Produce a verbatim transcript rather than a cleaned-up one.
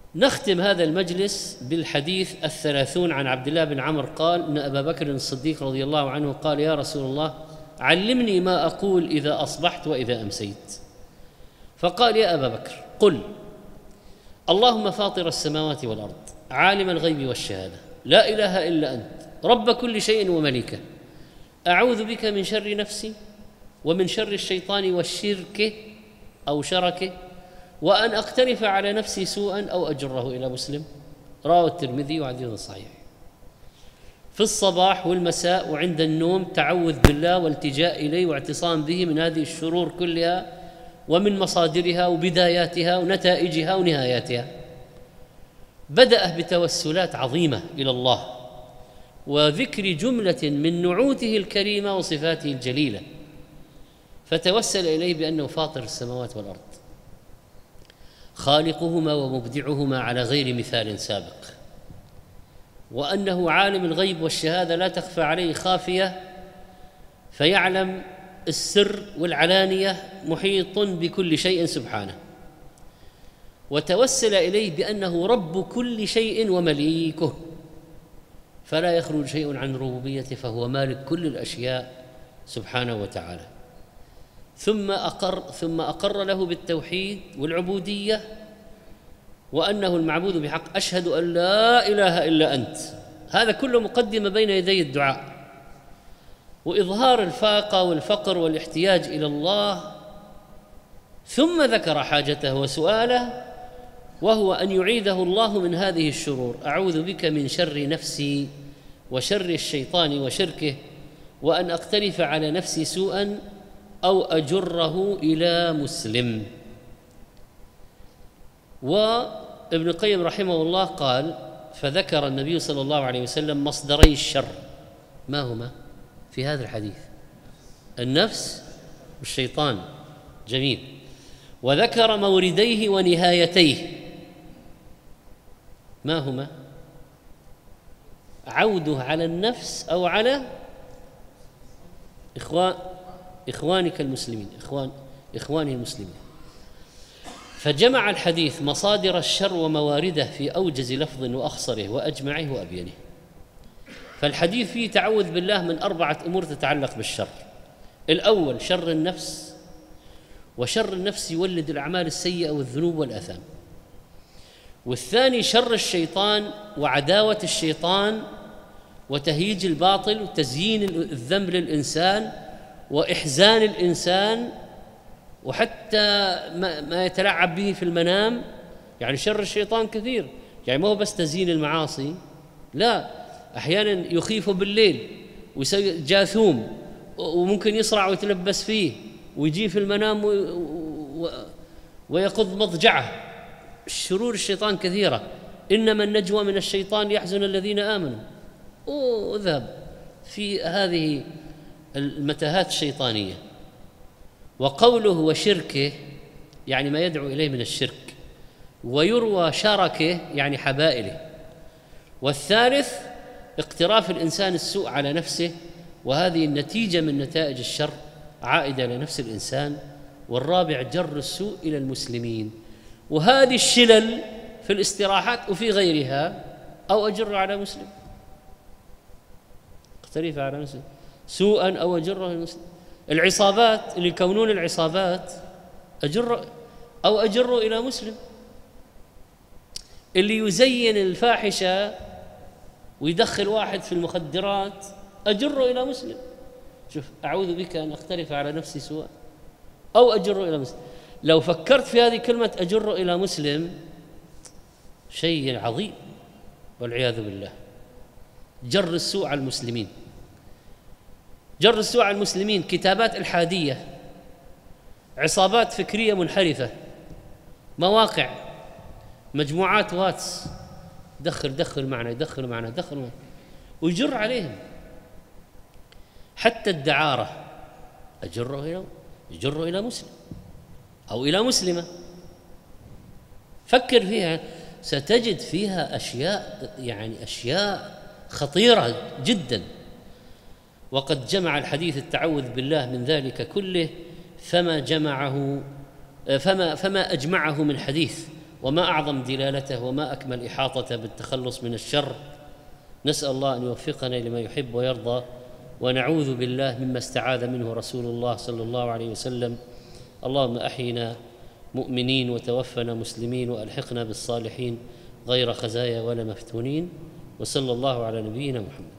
نختم هذا المجلس بالحديث الثلاثون عن عبد الله بن عمرو قال إن أبا بكر الصديق رضي الله عنه قال: يا رسول الله، علمني ما أقول إذا أصبحت وإذا أمسيت. فقال: يا أبا بكر، قل: اللهم فاطر السماوات والأرض، عالم الغيب والشهادة، لا إله إلا أنت، رب كل شيء ومليكه، أعوذ بك من شر نفسي ومن شر الشيطان والشرك أو شركه، وأن أقترف على نفسي سوءا أو أجره إلى مسلم. رواه الترمذي وحديث صحيح. في الصباح والمساء وعند النوم تعوذ بالله والتجاء إليه واعتصام به من هذه الشرور كلها ومن مصادرها وبداياتها ونتائجها ونهاياتها. بدأ بتوسلات عظيمة إلى الله وذكر جملة من نعوته الكريمة وصفاته الجليلة، فتوسل إليه بأنه فاطر السماوات والأرض، خالقهما ومبدعهما على غير مثال سابق، وأنه عالم الغيب والشهادة لا تخفى عليه خافية، فيعلم السر والعلانية، محيط بكل شيء سبحانه. وتوسل إليه بأنه رب كل شيء ومليكه، فلا يخرج شيء عن ربوبيته، فهو مالك كل الأشياء سبحانه وتعالى. ثم أقر ثم أقر له بالتوحيد والعبودية، وأنه المعبود بحق، أشهد أن لا إله إلا أنت. هذا كله مقدمة بين يدي الدعاء، وإظهار الفاقة والفقر والاحتياج إلى الله. ثم ذكر حاجته وسؤاله، وهو أن يعيذه الله من هذه الشرور: أعوذ بك من شر نفسي وشر الشيطان وشركه، وأن أقترف على نفسي سوءا أو أجره إلى مسلم. وابن القيم رحمه الله قال: فذكر النبي صلى الله عليه وسلم مصدري الشر، ما هما في هذا الحديث؟ النفس والشيطان. جميل. وذكر مورديه ونهايتيه، ما هما؟ عوده على النفس أو على إخوان إخوانك المسلمين، إخوان إخوانه المسلمين. فجمع الحديث مصادر الشر وموارده في أوجز لفظ وأخصره وأجمعه وأبينه. فالحديث فيه تعوذ بالله من أربعة أمور تتعلق بالشر. الأول شر النفس، وشر النفس يولد الأعمال السيئة والذنوب والآثام. والثاني شر الشيطان وعداوة الشيطان وتهييج الباطل وتزيين الذنب للإنسان وإحزان الإنسان، وحتى ما يتلعب به في المنام. يعني شر الشيطان كثير، يعني ما هو بس تزيين المعاصي، لا، أحيانا يخيف بالليل ويسوي جاثوم وممكن يصرع ويتلبس فيه ويجي في المنام ويقض مضجعه. شرور الشيطان كثيرة. إنما النجوى من الشيطان يحزن الذين آمنوا. اذهب في هذه المتاهات الشيطانية. وقوله وشركه يعني ما يدعو إليه من الشرك، ويروى شركه يعني حبائله. والثالث اقتراف الإنسان السوء على نفسه، وهذه النتيجة من نتائج الشر عائدة لنفس الإنسان. والرابع جر السوء إلى المسلمين. وهذه الشلل في الاستراحات وفي غيرها: أو أجر على مسلم، اقترف على مسلم سوءا أو أجره إلى مسلم. العصابات اللي يكونون العصابات أجر أو أجره إلى مسلم. اللي يزين الفاحشة ويدخل واحد في المخدرات أجره إلى مسلم. شوف، أعوذ بك أن أقترف على نفسي سوءا أو أجره إلى مسلم. لو فكرت في هذه كلمة أجره إلى مسلم، شيء عظيم والعياذ بالله. جر السوء على المسلمين، جر السوء على المسلمين، كتابات إلحادية، عصابات فكرية منحرفة، مواقع، مجموعات واتس، دخل دخل معنا يدخل معنا دخل معنا ويجر عليهم. حتى الدعارة أجره إلى يجر إلى مسلم أو إلى مسلمة. فكر فيها، ستجد فيها أشياء، يعني أشياء خطيرة جدا. وقد جمع الحديث التعوذ بالله من ذلك كله، فما جمعه فما فما أجمعه من حديث وما أعظم دلالته وما أكمل إحاطته بالتخلص من الشر. نسأل الله أن يوفقنا لما يحب ويرضى، ونعوذ بالله مما استعاذ منه رسول الله صلى الله عليه وسلم: اللهم أحينا مؤمنين وتوفنا مسلمين وألحقنا بالصالحين غير خزايا ولا مفتونين. وصلى الله على نبينا محمد.